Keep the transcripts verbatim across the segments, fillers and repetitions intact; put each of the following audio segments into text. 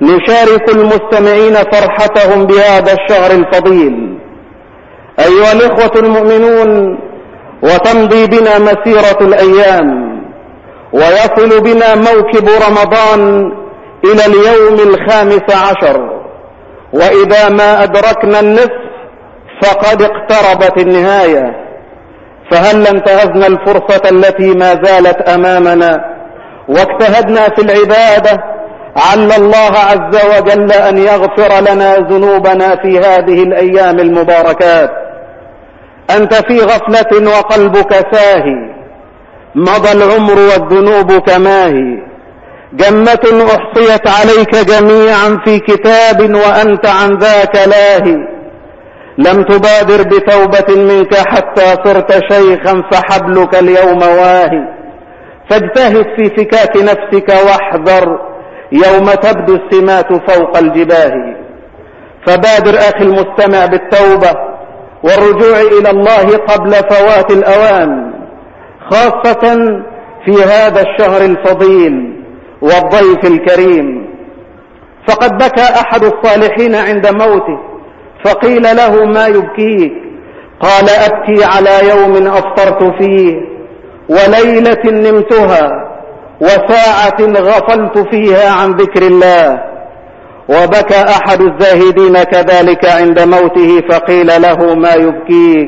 نشارك المستمعين فرحتهم بهذا الشهر الفضيل. أيها الإخوة المؤمنون، وتمضي بنا مسيرة الأيام، ويصل بنا موكب رمضان إلى اليوم الخامس عشر، وإذا ما أدركنا النصف فقد اقتربت النهاية. فهل انتهزنا الفرصة التي ما زالت أمامنا واجتهدنا في العبادة، عل الله عز وجل أن يغفر لنا ذنوبنا في هذه الأيام المباركات؟ أنت في غفلة وقلبك ساهي، مضى العمر والذنوب كماهي، جمة أحصيت عليك جميعا في كتاب وأنت عن ذاك لاهي. لم تبادر بتوبة منك حتى صرت شيخا فحبلك اليوم واهي. فاجتهد في فكاك نفسك واحذر يوم تبدو السمات فوق الجباه. فبادر أخي المستمع بالتوبة والرجوع إلى الله قبل فوات الأوان، خاصة في هذا الشهر الفضيل والضيف الكريم. فقد بكى أحد الصالحين عند موته فقيل له: ما يبكيك؟ قال: أبكي على يوم أفطرت فيه، وليلة نمتها، وساعة غفلت فيها عن ذكر الله. وبكى أحد الزاهدين كذلك عند موته فقيل له: ما يبكيك؟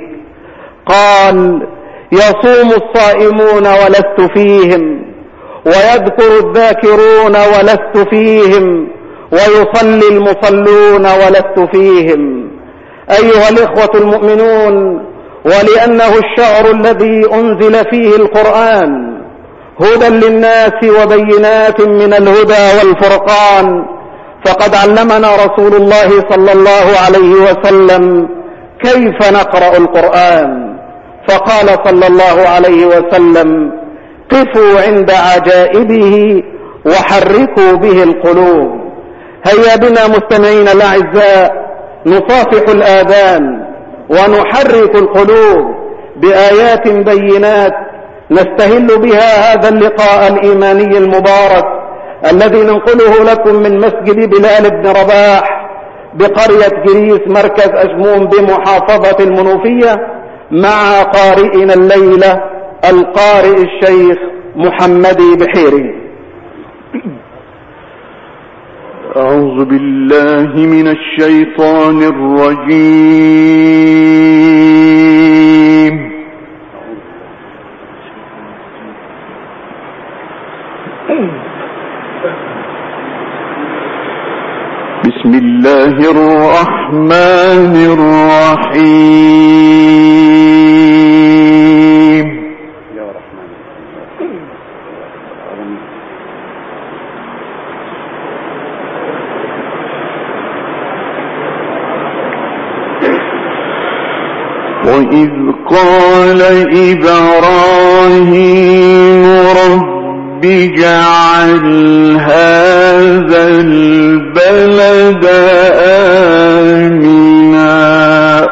قال: يصوم الصائمون ولست فيهم، ويذكر الذاكرون ولست فيهم، ويصلي المصلون ولست فيهم. أيها الإخوة المؤمنون، ولأنه الشهر الذي أنزل فيه القرآن هدى للناس وبينات من الهدى والفرقان، فقد علمنا رسول الله صلى الله عليه وسلم كيف نقرأ القرآن، فقال صلى الله عليه وسلم: قفوا عند عجائبه وحركوا به القلوب. هيا بنا مستمعين الأعزاء نصافح الآذان ونحرك القلوب بآيات بينات نستهل بها هذا اللقاء الإيماني المبارك الذي ننقله لكم من مسجد بلال بن رباح بقرية جريس مركز أشمون بمحافظة المنوفية، مع قارئنا الليلة القارئ الشيخ محمد بحيري. أعوذ بالله من الشيطان الرجيم. بسم الله الرحمن الرحيم. وإذ قال إبراهيم رب اجعل هذا البلد آمنا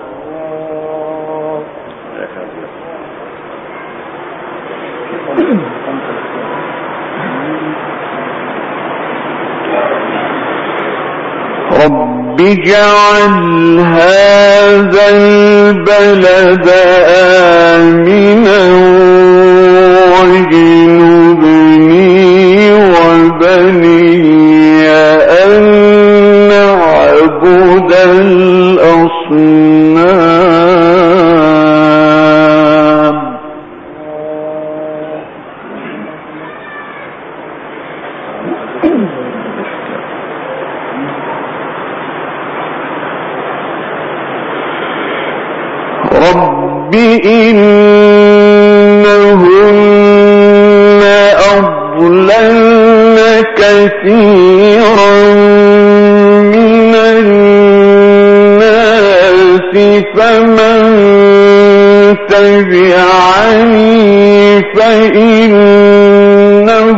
رب اجعل هذا البلد آمنا واجنبني وبني أن نعبد الأصنام. رب إنهن أضللن كثيرا من الناس فمن تبعني فإنه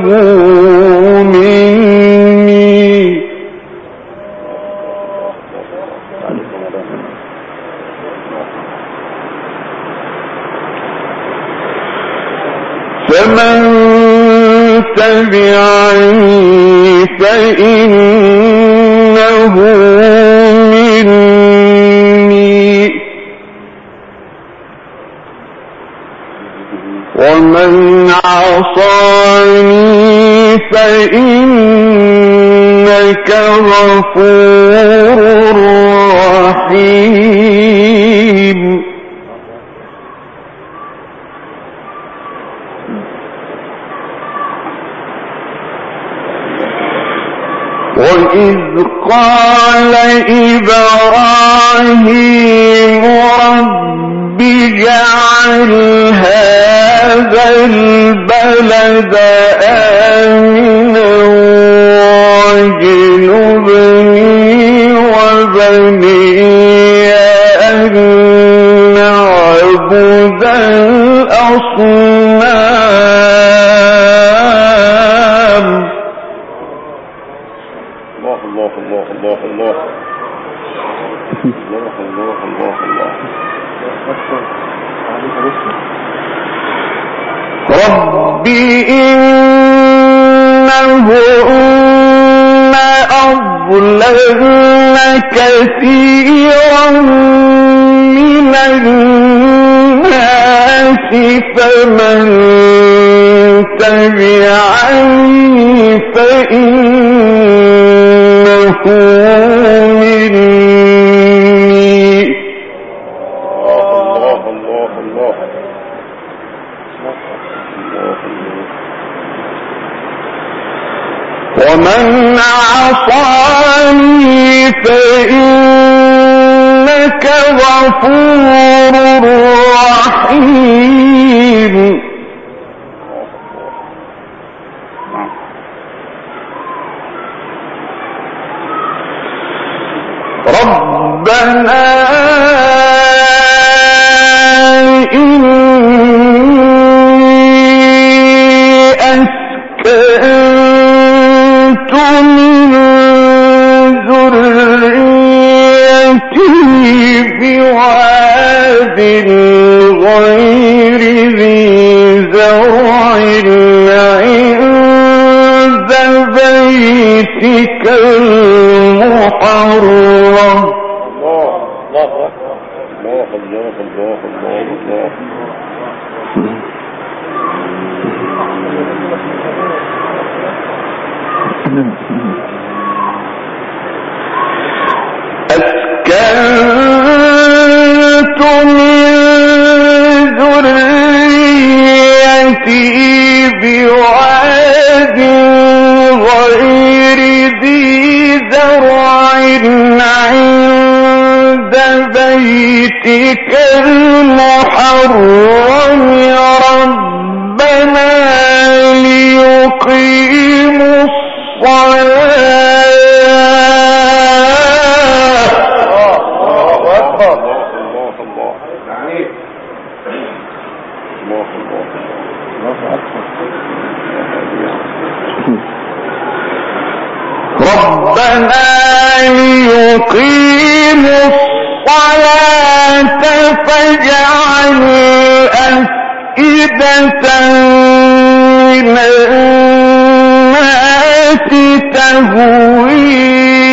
مني فمن تبعني فإنه فإنه مني ومن عصاني فإنك غفور رحيم. وإذ قال إبراهيم رب اجعل هذا البلد آمنا واجنبني وبني أن نعبد الأصنام. الله الله الله الله الله الله الله الله الله. ربي إنهن أضللن كثيرا من الناس فمن تبعني فإنه مني. الله الله الله ومن عصاني فإنك غفور رحيم. ربنا إني أسكنت من ذريتي بواد غير ذي زرع عند بيتك المحرم. الله الله الله الله الله. أسكنت من ذريتي بواد غير ذي زرع عند بيتك المحرم ربنا ليقيموا الصلاة. ربنا ليقيموا الصلاة فاجعل أفئدة من الناس تهوي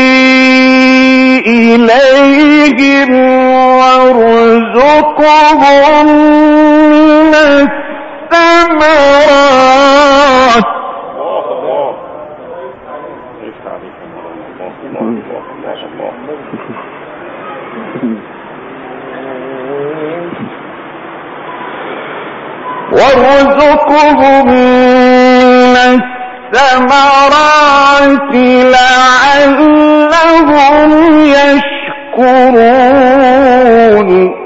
إليهم وارزقهم من الثمرات. وارزقهم من الثمرات لعلهم يشكرون.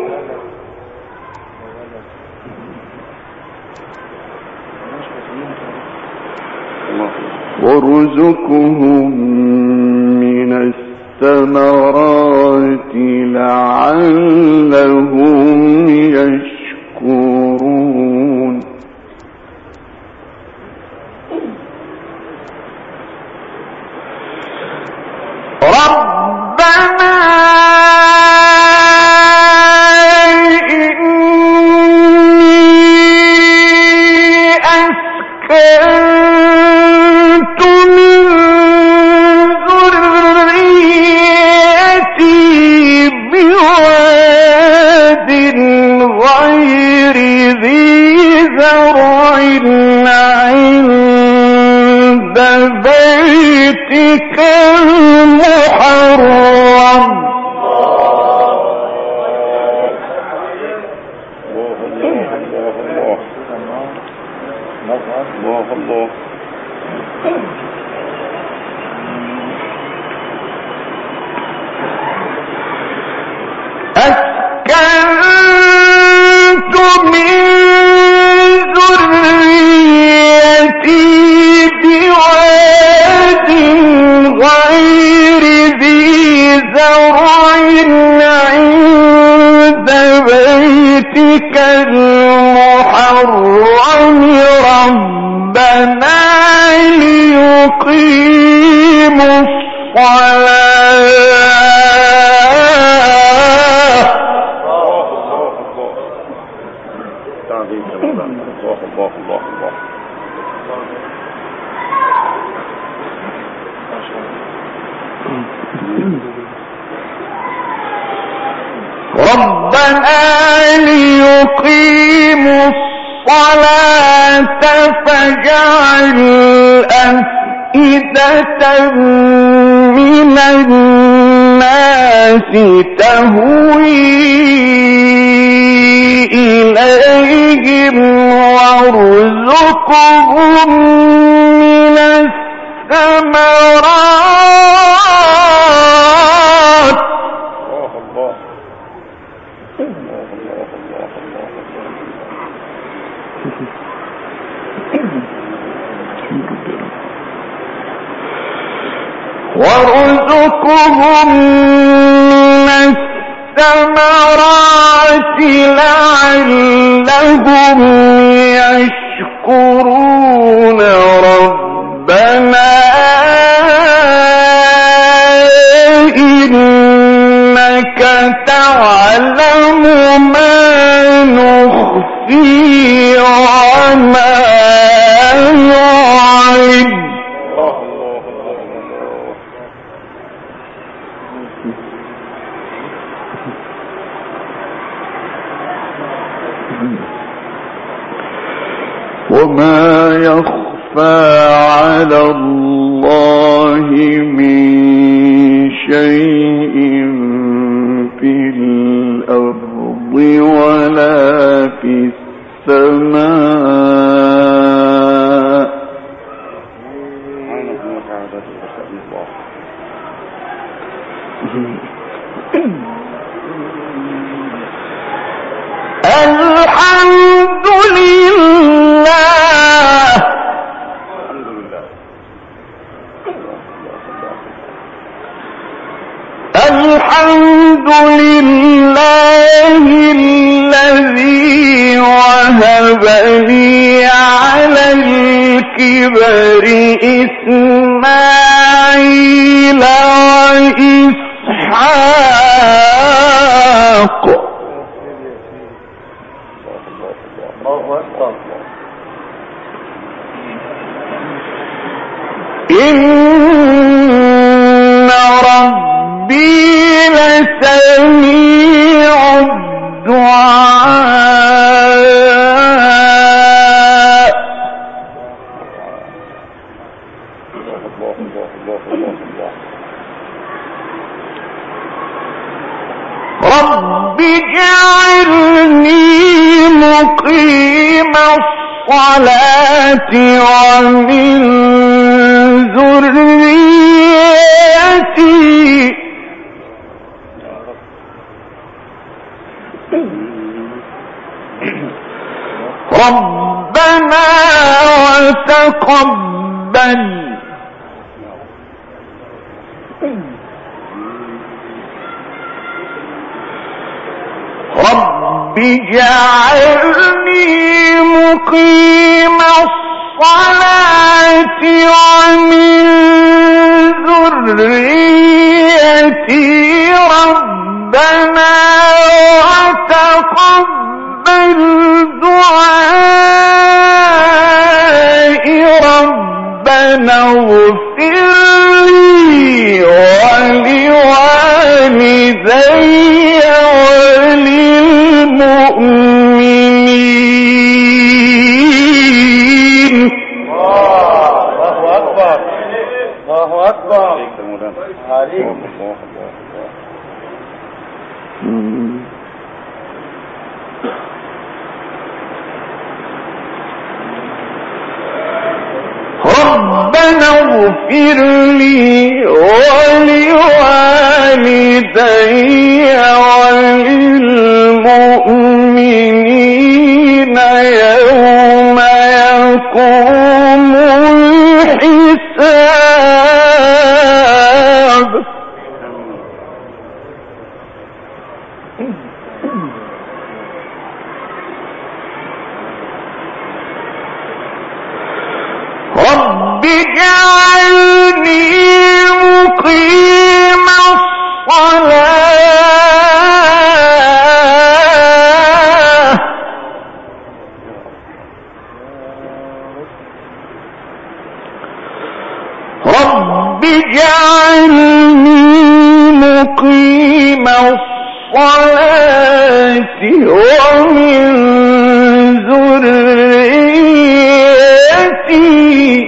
وارزقهم من الثمرات لعلهم يشكرون. ربنا إني أسكنت من بيتك المحرم الله الله أسكنت من ذريتي بواد غير ذي زرع عند بيتك المحرم ربنا ليقيموا الصلاة. الله الله الله ربنا ليقيموا الصلاة فاجعل أفئدة من الناس تهوي إليهم وارزقهم من الثمرات. وارزقهم من الثمرات لعلهم يشكرون ربنا إنك تعلم ما نخفي وما نعلن. وما يخفى على الله من شيء في الأرض ولا في السماء. الحمد لله الحمد لله الذي وهب لي على الكبر إسماعيل وإسحاق. إن ربي لسميع الدعاء. رب اجعلني مقيم الصلاة ومن ذريتي ربنا وتقبل رب اجعلني مقيم الصلاة ومن ذريتي ربنا وتقبل دعائي ربنا اغفر لي ولوالدي وللمؤمنين. الله أكبر الله أكبر. عليك. ربنا اغفر لي ولوالدي وللمؤمنين يوم يقوم الحساب. رب اجعلني مقيم الصلاة رب اجعلني مقيم الصلاة ومن ذريتي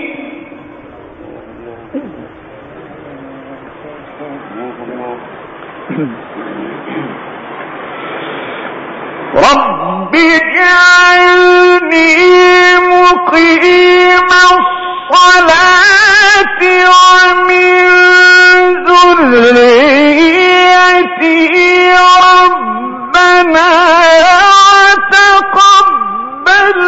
رب اجعلني مقيم الصلاة ومن ذريتي ربنا تقبل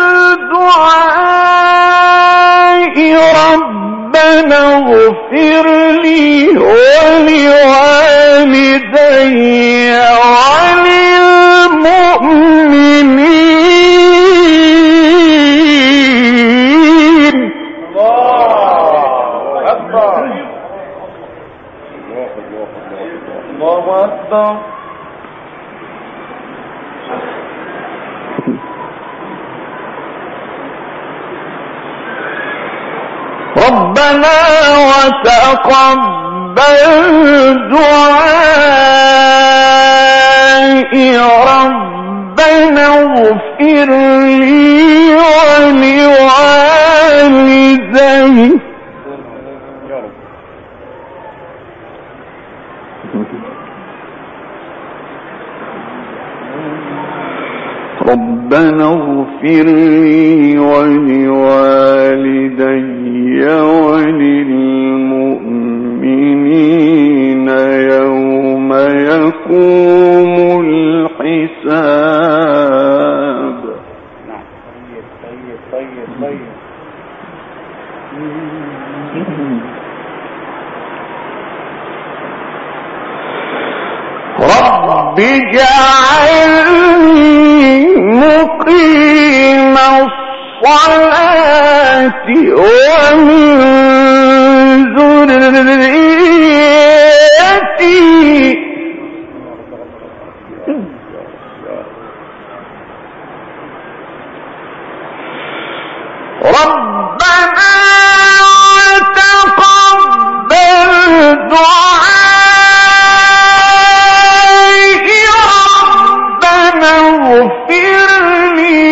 دعائي ربنا اغفر لي ولوالدي وللمؤمنين. الله أكبر. الله أكبر. ربنا وتقبل دعائي ربنا اغفر لي ولوالدي ربنا اغفر لي ولوالدي وللمؤمنين يوم يقوم الحساب. نعم. طيب طيب طيب رب اجعلني مقيم الصلاة ومن ذريتي ربنا تقبل دعائي ربنا اغفر لي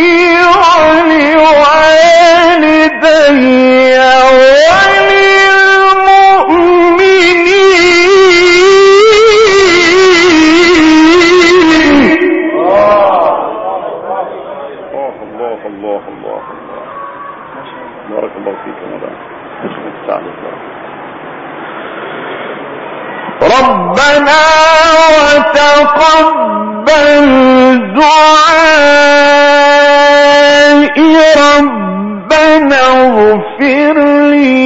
ولوالدي بارك الله فيك يا مولانا. ربنا وتقبل دعائي ربنا اغفر لي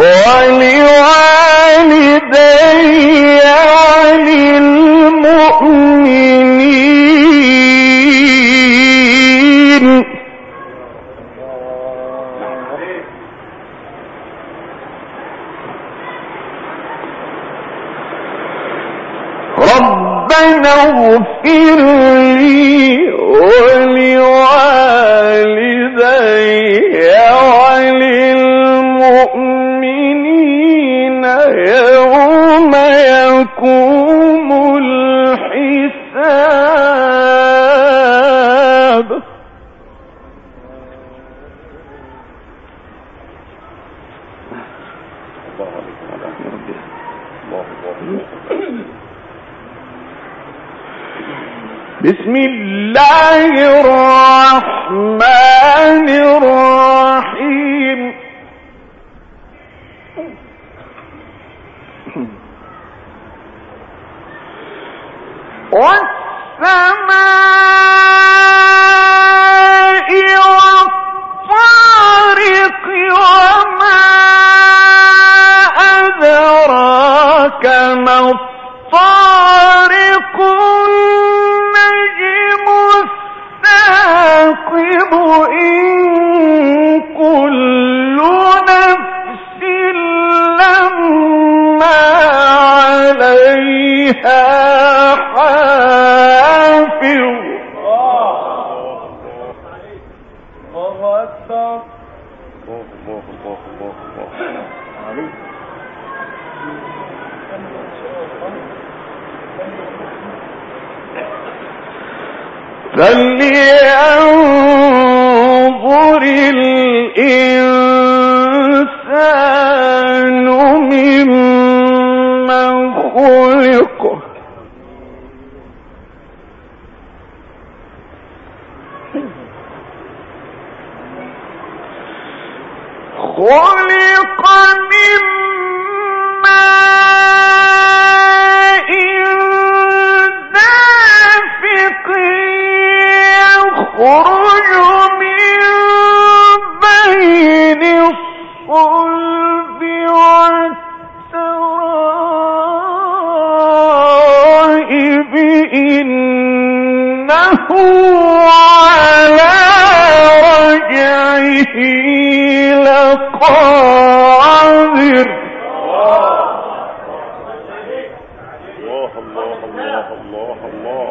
ولوالدي وللمؤمنين. ربنا اغفر لي ولوالدي وللمؤمنين يوم يقوم الحساب. بسم الله الرحمن الرحيم والسماء والطارق وما أدراك ما الطارق النجم الثاقب إن كل نفس لما عليها حافظ. الله أكبر. الله الله الله الله الله. فلينظر الإنسان مما خلق خلق من ماء دافق يخرج من بين الصلب والترائب إنه على رجعه لقادر. الله الله الله الله الله.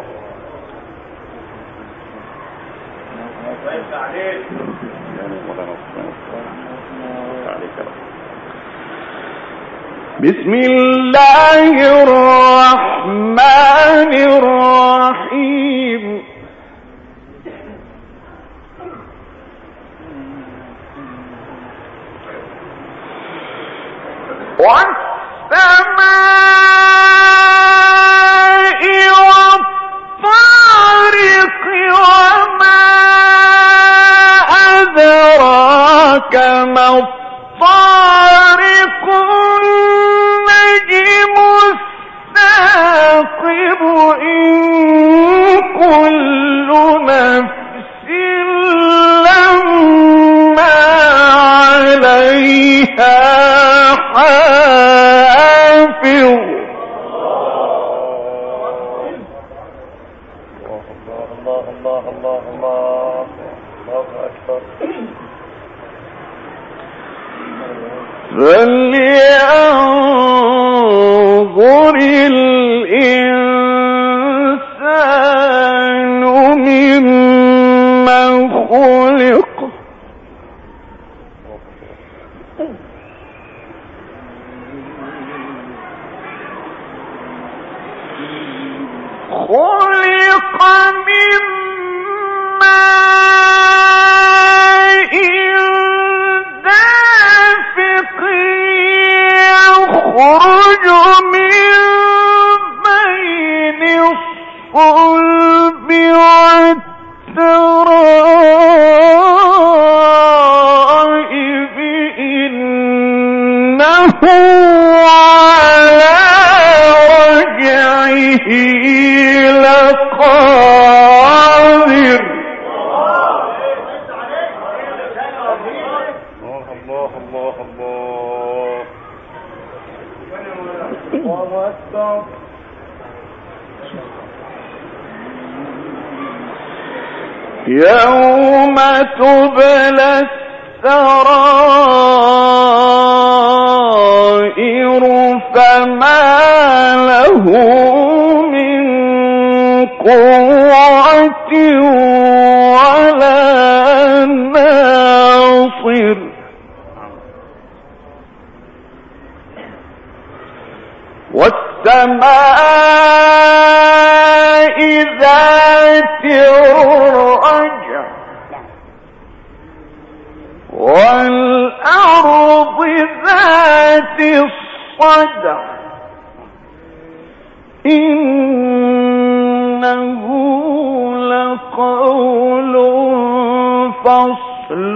بسم الله الرحمن الرحيم والسماء والطارق وما أدراك ما الطارق النجم الثاقب إن كل نفس لما عليها حافظ. الله الله الله الله. الله أكبر. فلينظر الإنسان مما خلق خلق من ماء دافق يخرج من بين الصلب والترائب إنه على رجعه لقادر. الله الله الله. الله أكبر. يوم تبلى السرائر فما له من قوة ولا ناصر. والسماء ذات الرجع والأرض ذات الصدع إنه عقل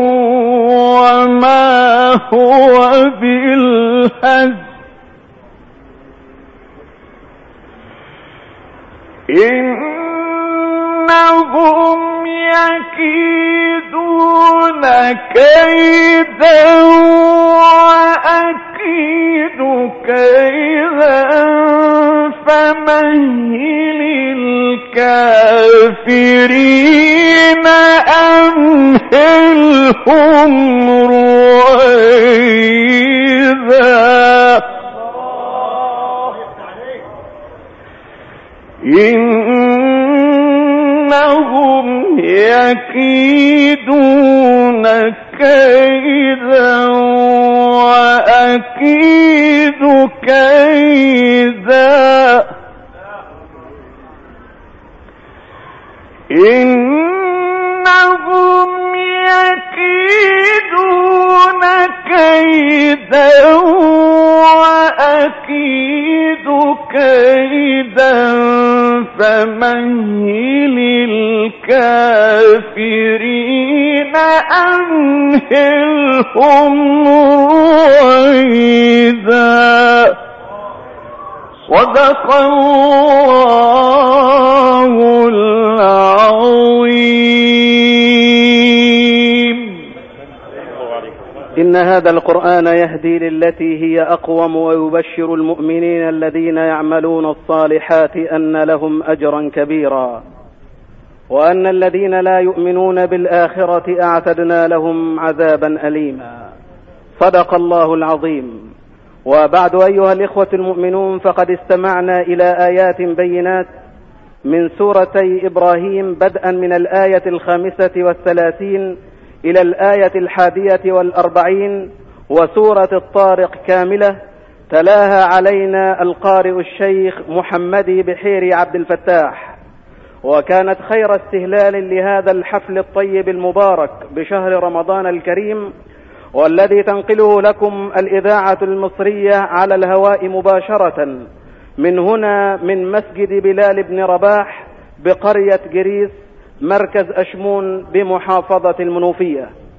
وما هو بالهزل إنهم يكيدون كيدا وأكيد كيدا فمهل الكافرين أمهلهم رويدا إنهم يكيدون كيدا وأكيد كيدا إنهم يكيدون كيدا وأكيد كيدا فمهل الكافرين أمهلهم رويدا صدق الله العظيم. إن هذا القرآن يهدي للتي هي أقوم ويبشر المؤمنين الذين يعملون الصالحات أن لهم أجرا كبيرا وأن الذين لا يؤمنون بالآخرة أعتدنا لهم عذابا أليما. صدق الله العظيم. وبعد أيها الإخوة المؤمنون فقد استمعنا إلى آيات بينات من سورتي إبراهيم بدءا من الآية الخامسة والثلاثين إلى الآية الحادية والأربعين وسورة الطارق كاملة تلاها علينا القارئ الشيخ محمدي بحيري عبد الفتاح، وكانت خير استهلال لهذا الحفل الطيب المبارك بشهر رمضان الكريم، والذي تنقله لكم الإذاعة المصرية على الهواء مباشرة من هنا من مسجد بلال بن رباح بقرية جريس مركز أشمون بمحافظة المنوفية.